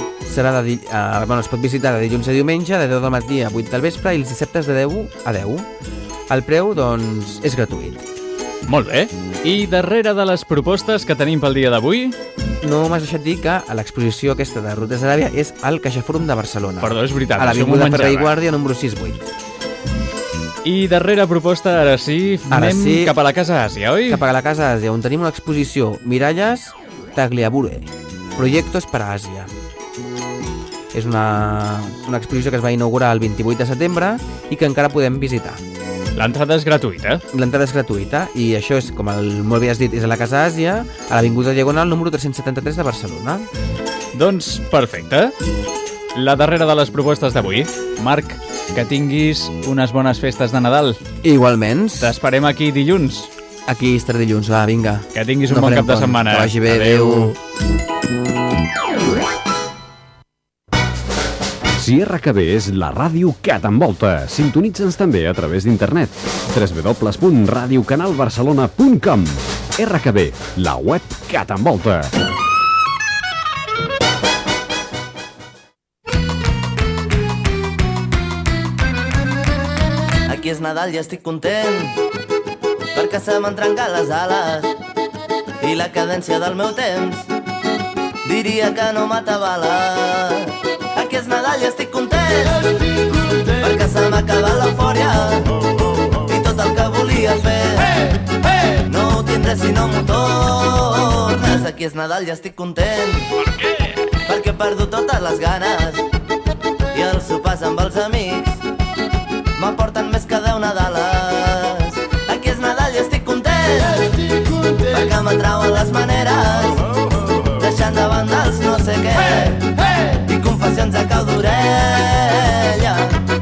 Es pot visitar de dilluns a diumenge, de 10 del matí a 8 del vespre, i els dissabtes de 10 a 10. El preu, doncs, és gratuït. Molt bé. I darrere de les propostes que tenim pel dia d'avui? No m'has deixat dir que a l'exposició aquesta de Rutes d'Aràbia és al CaixaForum de Barcelona. Perdó, és veritat. A l'Avinguda Ferrer i Guàrdia, número 68. I darrera proposta, ara sí, anem cap a la Casa Àsia, oi? Cap a la Casa Àsia, on tenim una exposició Miralles Tagliabue, Proyectos para Àsia. És una exposició que es va inaugurar el 28 de setembre i que encara podem visitar. L'entrada és gratuïta. L'entrada és gratuïta i això és, com molt bé has dit, és a la Casa Àsia, a l'Avinguda Diagonal número 373 de Barcelona. Doncs perfecte. La darrera de les propostes d'avui. Marc, que tinguis unes bones festes de Nadal. Igualment. T'esperem aquí dilluns. Aquí estaré dilluns, va, vinga. Que tinguis un bon cap de setmana. Que vagi bé, adéu. Si RKB és la ràdio que t'envolta, sintonitza'ns també a través d'internet. www.radiocanalbarcelona.com. RKB, la web que t'envolta. Aquí és Nadal i estic content perquè se m'han trencat les ales i la cadència del meu temps diria que no m'atabala. Aquí és Nadal i estic content perquè se m'ha acabat l'eufòria i tot el que volia fer no ho tindré si no m'ho tornes. Aquí és Nadal i estic content perquè he perdut totes les ganes i els sopars amb els amics m'aporten més que 10 Nadales. Aquí és Nadal i estic content perquè m'atrauen les maneres deixant de banda els no sé què i confessions a cau d'orella.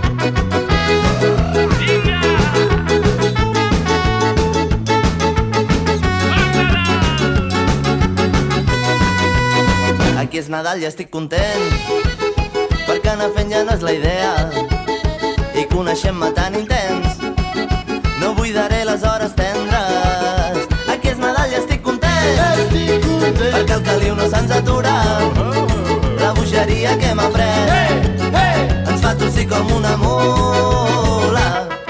Aquí és Nadal i estic content perquè anar fent ja no és la idea i coneixent-me tan intens no buidaré les hores tendres. Aquí és Nadal i estic content perquè el caliu no se'ns atura, la bogeria que m'ha pres ens fa tossir com una mula.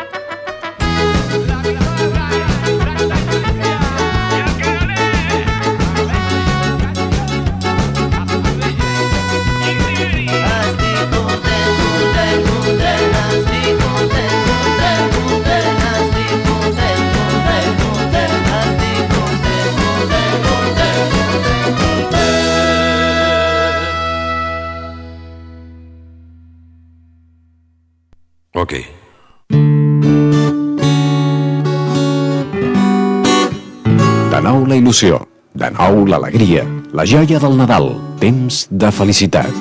Ok. De nou la il·lusió, de nou l'alegria, la joia del Nadal, temps de felicitat.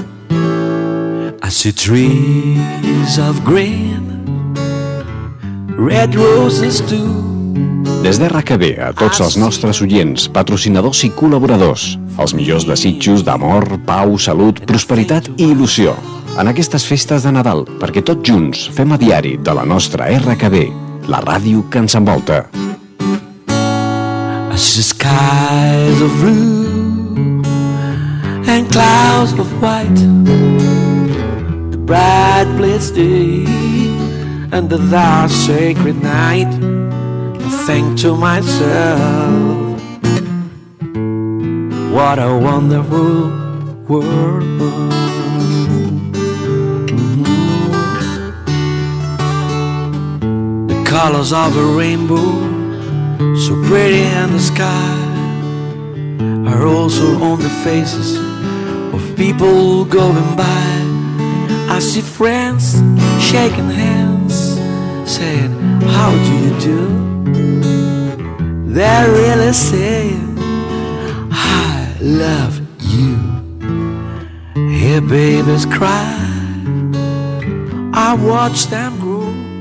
I see trees of green, red roses too. Des d'RKB a tots els nostres oients, patrocinadors i col·laboradors, els millors desitjos d'amor, pau, salut, prosperitat i il·lusió. En aquestes festes de Nadal, perquè tots junts fem a diari de la nostra RKB, la ràdio que ens envolta. I see skies of blue and clouds of white, the bright blessed day and the dark sacred night. I think to myself, what a wonderful world. Colors of a rainbow, so pretty in the sky, are also on the faces of people going by. I see friends shaking hands, saying, how do you do? They're really saying, I love you. Hear babies cry, I watch them grow.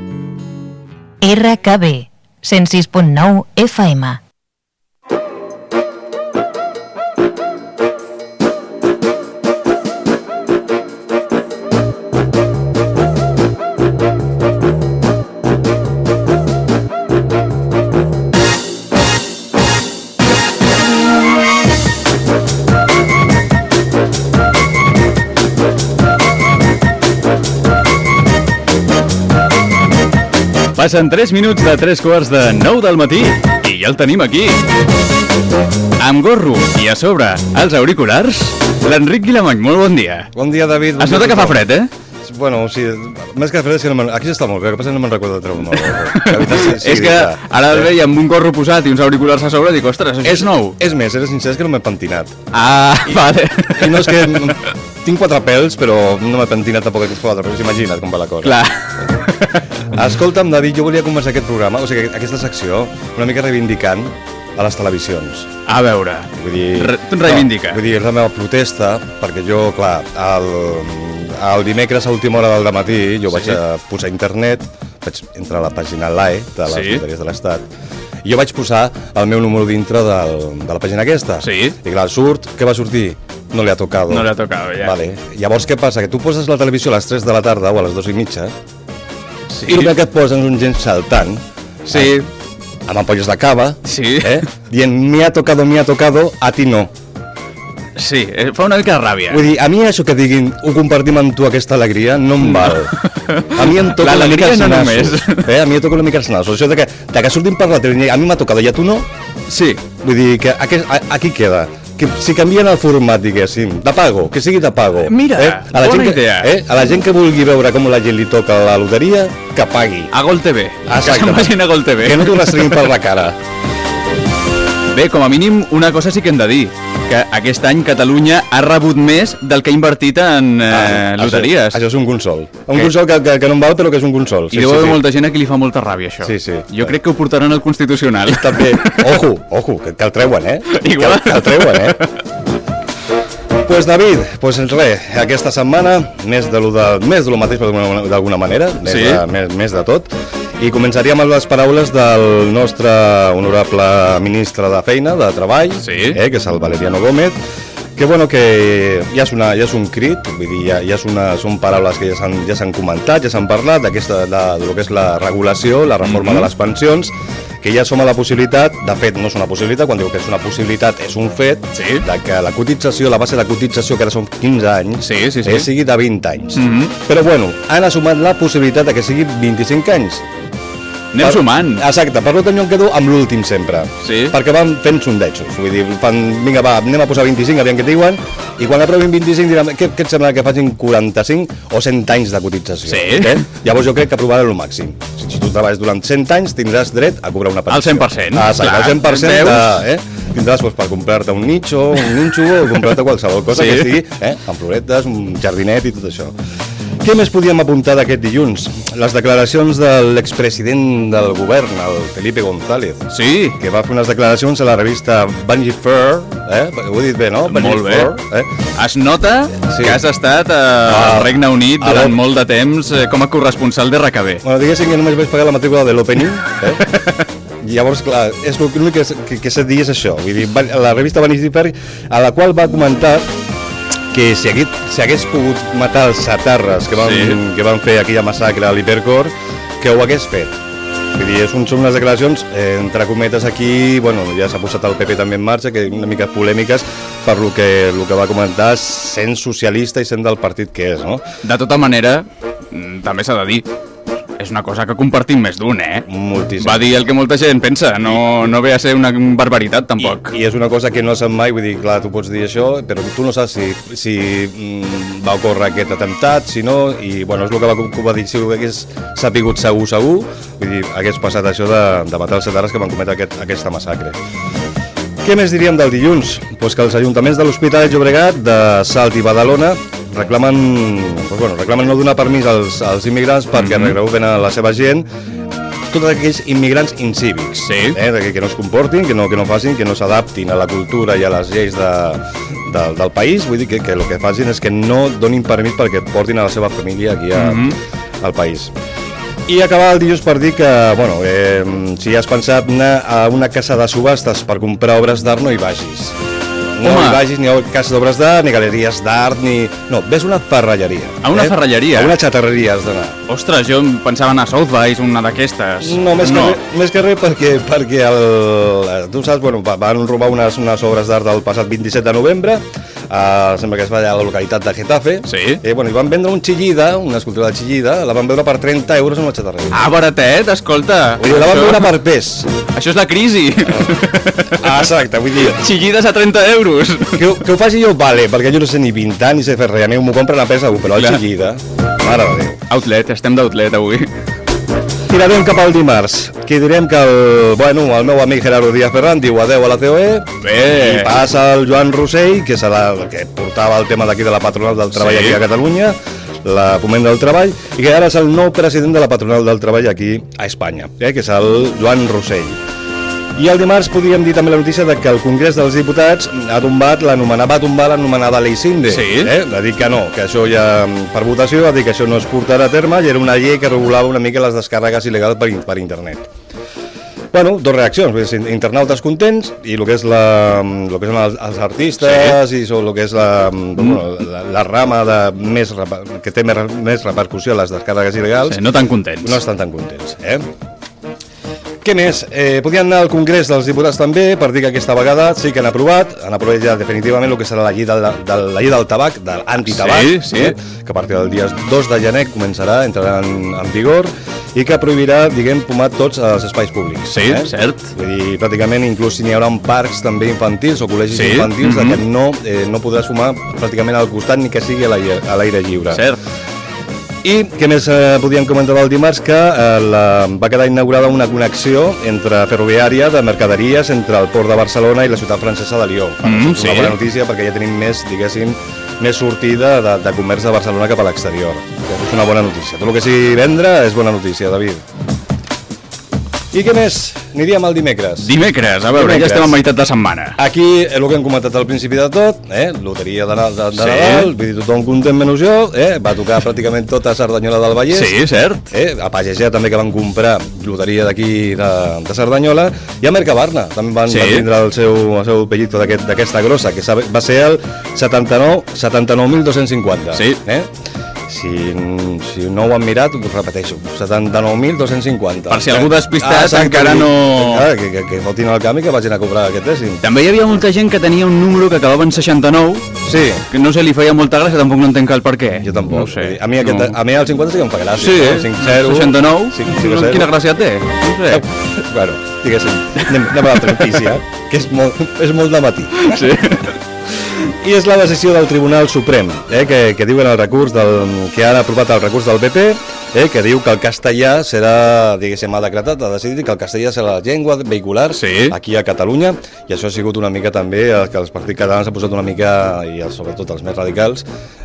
RKB 106.9 FM. Passen 3 minuts de 3:45 del matí i ja el tenim aquí. Amb gorro i a sobre els auriculars, l'Enric Guilamany. Molt bon dia. Bon dia, David. Es nota que fa fred, eh? Bueno, o sigui, més que fred, aquí està molt bé, el que passa no me'n recordo de treure-me el gorro. És que ara el veia amb un gorro posat i uns auriculars a sobre i dic, ostres, és nou. És més, era sincer, és que no m'he pentinat. Ah, vale. I no és que... Tinc 4 pèls, però no m'he pentinat tampoc aquests 4, però imagina't com va la cosa. Clar. Escolta'm, David, jo volia començar aquest programa, o sigui, aquesta secció, una mica reivindicant a les televisions. A veure, reivindica. Vull dir, és la meva protesta, perquè jo, clar, el dimecres a última hora del dematí jo vaig posar a internet, vaig entrar a la pàgina LAE de les Loteries de l'Estat, i jo vaig posar el meu número dintre de la pàgina aquesta. Sí. I clar, què va sortir? No le ha tocado. No le ha tocado, ja. Vale. Llavors, què passa? Que tu poses la televisió a les 3 de la tarda o a les 2:30 i el que et posen és un gent saltant, amb ampolles de cava, dient me ha tocado, a ti no. Sí, fa una mica de ràbia. Vull dir, a mi això que diguin ho compartim amb tu, aquesta alegria, no em val. A mi em toca una mica els nassos. A mi em toca una mica els nassos. Això de que surtin per la tele, a mi m'ha tocat i a tu no? Sí. Vull dir, que aquí queda. Que si canvien el format, diguéssim, de pago, que sigui de pago. Mira, bona idea. A la gent que vulgui veure com la gent li toca la loteria, que pagui. A Gol TV. Exacte. Que se'n vagin a Gol TV. Que no t'ho restringin per la cara. Bé, com a mínim, una cosa sí que hem de dir, que aquest any Catalunya ha rebut més del que ha invertit en loteries. Això és un consol. Un consol que no em val, però que és un consol. I deu haver molta gent a qui li fa molta ràbia, això. Sí, sí. Jo crec que ho portaran al Constitucional. També. Ojo, que el treuen, Igual. Que el treuen, Pues David, pues res, aquesta setmana més de lo mateix d'alguna manera, més de tot, i començaríem amb les paraules del nostre honorable ministre de Feina, de Treball, que és el Valeriano Gómez, que bueno, que ja és un crit, vull dir, són paraules que ja s'han comentat, ja s'han parlat del que és la regulació, la reforma de les pensions, que ja som a la possibilitat, de fet no és una possibilitat, quan diu que és una possibilitat és un fet, de que la cotització, la base de cotització, que ara són 15 anys, sigui de 20 anys. Però bueno, han assumat la possibilitat de que sigui 25 anys. Anem sumant. Exacte, per tant jo em quedo amb l'últim sempre. Sí. Perquè van fent sondejos. Vull dir, vinga, va, anem a posar 25, aviam què et diuen, i quan aprovin 25 diran, què et sembla que facin 45 o 100 anys de cotització? Sí. Llavors jo crec que aprovaran el màxim. Si tu treballes durant 100 anys, tindràs dret a cobrar una pensió. Al 100%. Exacte, al 100%. Tindràs per comprar-te un nicho, un ninxo, o comprar-te qualsevol cosa que sigui, amb floretes, un jardinet i tot això. Què més podíem apuntar d'aquest dilluns? Les declaracions de l'expresident del govern, el Felipe González, que va fer unes declaracions a la revista Vanity Fair, ho he dit bé, no? Molt bé. Es nota que has estat al Regne Unit durant molt de temps com a corresponsal de RKB. Bueno, diguéssim que només vaig pagar la matrícula de l'opening, Llavors, clar, l'únic que sé dir és això. Vull dir, la revista Vanity Fair, a la qual va comentar que si hagués pogut matar els satarres que van fer aquella massacre a l'Hipercor, que ho hagués fet. Vull dir, són unes declaracions, entre cometes aquí, bueno, ja s'ha posat el PP també en marxa, que una mica polèmiques per lo que va comentar, sent socialista i sent del partit que és, no? De tota manera, també s'ha de dir, és una cosa que compartim més d'un, Moltíssim. Va dir el que molta gent pensa, no ve a ser una barbaritat, tampoc. I és una cosa que no sap mai, vull dir, clar, tu pots dir això, però tu no saps si va ocórrer aquest atemptat, si no, i bueno, és el que va dir, si ho hagués sapigut segur, vull dir, hagués passat això de matar els satarres que van cometre aquesta massacre. Què més diríem del dilluns? Pues que els ajuntaments de l'Hospitalet de Llobregat, de Salt i Badalona reclamen no donar permís als immigrants perquè regroupen a la seva gent, tots aquells immigrants incívics, que no es comportin, que no facin, que no s'adaptin a la cultura i a les lleis del país, vull dir que el que facin és que no donin permís perquè portin a la seva família aquí al país. I acabar el dilluns per dir que, bueno, si has pensat anar a una casa de subhastes per comprar obres d'art, no hi vagis. No hi vagis ni a cases d'obres d'art, ni galeries d'art, ni... No, ves a una ferralleria. A una ferralleria? A una xatarreria has d'anar. Ostres, jo pensava anar a Southwise, una d'aquestes. No, més que res perquè tu saps, bueno, van robar unes obres d'art del passat 27 de novembre, sembla que es va allà a la localitat de Getafe. Sí. I van vendre una escultura de Chillida, la van veure per 30 euros en una xatarreria. Ah, baratet, escolta. Vull dir, la van veure per pes. Això és la crisi. Exacte, vull dir... Chillides a 30 euros. Que ho faci jo, vale, perquè jo no sé ni 20 anys ni sé fer res, a mi m'ho compren a pes segur, però el Chillida, mare de Déu. Outlet, estem d'outlet avui. Tirarem cap al dimarts, que direm que el meu amic Gerardo Díaz Ferran diu adeu a la COE. Bé. I passa el Joan Rossell, que és el que portava el tema d'aquí de la patronal del treball aquí a Catalunya, la Foment del Treball, i que ara és el nou president de la patronal del treball aquí a Espanya, que és el Joan Rossell. I el dimarts podríem dir també la notícia de que el Congrés dels Diputats va tombar l'anomenada Llei Sinde. Sí. Va dir que no, que això ja per votació va dir que això no es portarà a terme i era una llei que regulava una mica les descàrregues il·legals per internet. Bueno, dos reaccions, internautes contents i el que són els artistes i el que és la rama que té més repercussió a les descàrregues il·legals. No tan contents. No estan tan contents, Què més? Podien anar al Congrés dels Diputats també per dir que aquesta vegada sí que han aprovat ja definitivament el que serà la llei del tabac, de l'antitabac, que a partir del dia 2 de gener entrarà en vigor i que prohibirà, fumar tots els espais públics. Sí, cert. Vull dir, pràcticament, inclús si n'hi haurà parcs també infantils o col·legis infantils, que no podràs fumar pràcticament al costat ni que sigui a l'aire lliure. Cert. I què més podíem comentar el dimarts? Que va quedar inaugurada una connexió ferroviària de mercaderies entre el port de Barcelona i la ciutat francesa de Lió. És una bona notícia perquè ja tenim més sortida de comerç de Barcelona cap a l'exterior. És una bona notícia. Tot el que sigui vendre és bona notícia, David. I què més? Aniríem al dimecres. Dimecres, a veure, ja estem a meitat de setmana. Aquí, el que hem comentat al principi de tot, loteria de Nadal, vull dir, tothom content menys jo, va tocar pràcticament tota Cerdanyola del Vallès. Sí, cert. A Pagesia també, que van comprar loteria d'aquí de Cerdanyola, i a Mercabarna també van tindre el seu pellito d'aquesta grossa, que va ser el 79.250. Sí. Si no ho han mirat, us repeteixo, 79.250. Per si algú despistat encara no... Que fotin el camp i que vagin a comprar aquest dècim. També hi havia molta gent que tenia un número que acabava en 69, que no sé, li feia molta gràcia, tampoc no entenc el per què. Jo tampoc. No sé. A mi el 50 sí que em fa gràcia. Sí, 69. Quina gràcia té? No sé. Bueno, diguéssim, anem a l'altra notícia, que és molt de matí. Sí. I és la decisió del Tribunal Suprem, que diuen el recurs que han aprovat el recurs del PP, que diu que el castellà serà, ha decretat, ha decidit que el castellà serà la llengua vehicular aquí a Catalunya, i això ha sigut una mica també que els partits catalans han posat una mica, i sobretot els més radicals,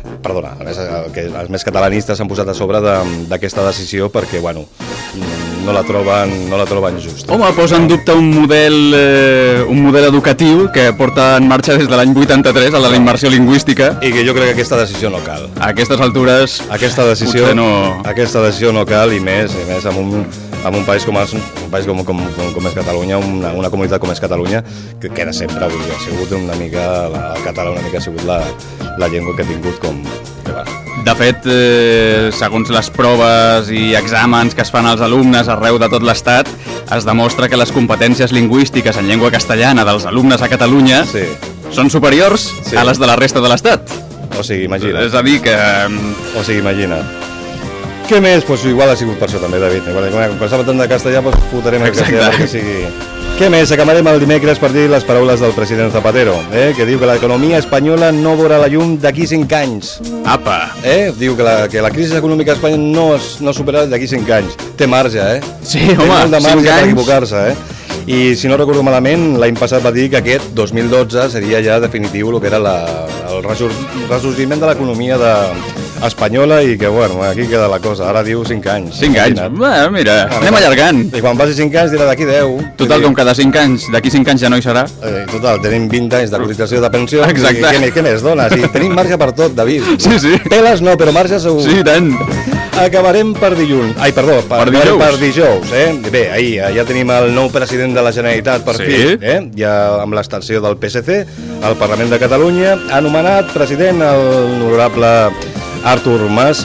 els més catalanistes s'han posat a sobre d'aquesta decisió perquè, bueno, no la troben justa. Home, posa en dubte un model educatiu que porta en marxa des de l'any 83, a la immersió lingüística. I que jo crec que aquesta decisió no cal. A aquestes altures, aquesta decisió no cal, i més amb un país com és Catalunya, una comunitat com és Catalunya, que queda sempre, vull dir, ha sigut una mica, el català una mica ha sigut la llengua que ha tingut com... De fet, segons les proves i exàmens que es fan als alumnes arreu de tot l'Estat, es demostra que les competències lingüístiques en llengua castellana dels alumnes a Catalunya són superiors a les de la resta de l'Estat. O sigui, imagina't. És a dir que... O sigui, imagina't. Què més? Pues igual ha sigut per això també, David. Quan pensava tant de castellà, pues fotrem el castellà perquè sigui... Què més? Acabarem el dimecres per dir les paraules del president Zapatero, que diu que l'economia espanyola no veurà la llum d'aquí 5 anys. Apa! Diu que la crisi econòmica a Espanya no superarà d'aquí 5 anys. Té marge, Sí, Té home, molt de marge 5 per anys. equivocar-se, I si no recordo malament, l'any passat va dir que aquest 2012 seria ja definitiu el que era el ressorgiment de l'economia espanyola i que, bueno, aquí queda la cosa. Ara diu 5 anys. 5 anys? Bueno, mira, anem allargant. I quan passi 5 anys dirà d'aquí 10. Total, com cada 5 anys, d'aquí 5 anys ja no hi serà. Total, tenim 20 anys de cotització de pensió. Exacte. Què més dona? Sí, tenim marge per tot, David. Sí. Peles no, però marge segur. Sí, tant. Acabarem per dilluns. Per dijous. Bé, ahir ja tenim el nou president de la Generalitat per fi, ja amb l'extensió del PSC, al Parlament de Catalunya, ha anomenat president l'honorable Artur Mas,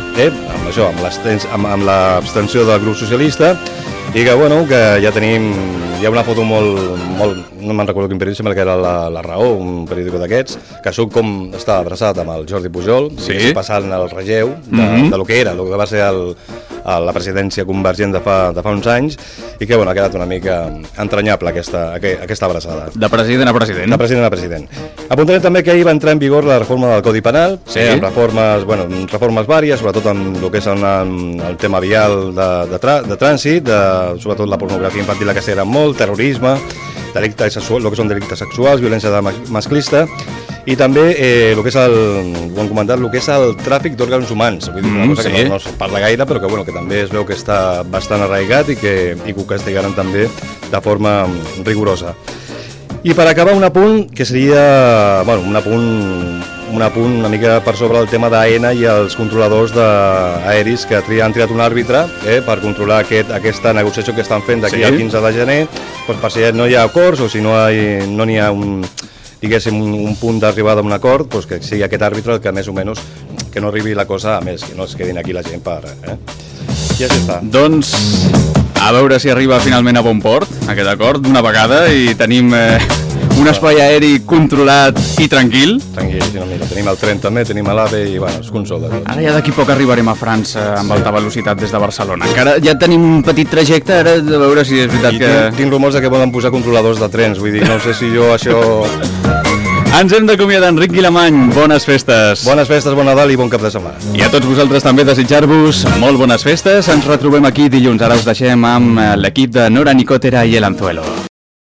amb l'abstenció del grup socialista, i que, bueno, que ja tenim... Hi ha una foto molt... No me'n recordo quin periòdic, sembla que era la Raó, un periòdic d'aquests, que surt com està abraçat amb el Jordi Pujol, passant el relleu de lo que va ser la presidència convergent de fa uns anys, i que, bueno, ha quedat una mica entranyable aquesta abraçada. De president a president. De president a president. Apuntarem també que ahir va entrar en vigor la reforma del Codi Penal, amb reformes vàries, sobretot en el que és el tema vial de trànsit, sobretot la pornografia infantil que s'era molt, terrorisme, delictes sexuals, el que són delictes sexuals, violència masclista, i també el que és ho hem comentat, el que és el tràfic d'òrgans humans. Vull dir, una cosa que no es parla gaire, però que, bueno, que també es veu que està bastant arraigat i que ho castigaran també de forma rigorosa. I per acabar un apunt que seria un apunt una mica per sobre el tema d'AENA i els controladors aeris que han triat un àrbitre per controlar aquesta negociació que estan fent d'aquí al 15 de gener, doncs per si no hi ha acords o si no n'hi ha un punt d'arribada a un acord, doncs que sigui aquest àrbitre el que més o menys que no arribi la cosa a més, que no es quedin aquí la gent per... I així està. Doncs a veure si arriba finalment a bon port aquest acord d'una vegada i tenim un espai aeri controlat i tranquil. Tranquil, sí, no, mira, tenim el tren també, tenim l'AVE i bueno, es consola. Ara ja d'aquí poc arribarem a França amb alta velocitat des de Barcelona. Encara ja tenim un petit trajecte, ara de veure si és veritat que... Tinc rumors que poden posar controladors de trens, vull dir, no sé si jo això... Ens hem d'acomiadar, Enric Guilamany. Bones festes. Bones festes, bon Nadal i bon cap de setmana. I a tots vosaltres també desitjar-vos molt bones festes. Ens retrobem aquí dilluns. Ara us deixem amb l'equip de Nora Nicotera i El Anzuelo.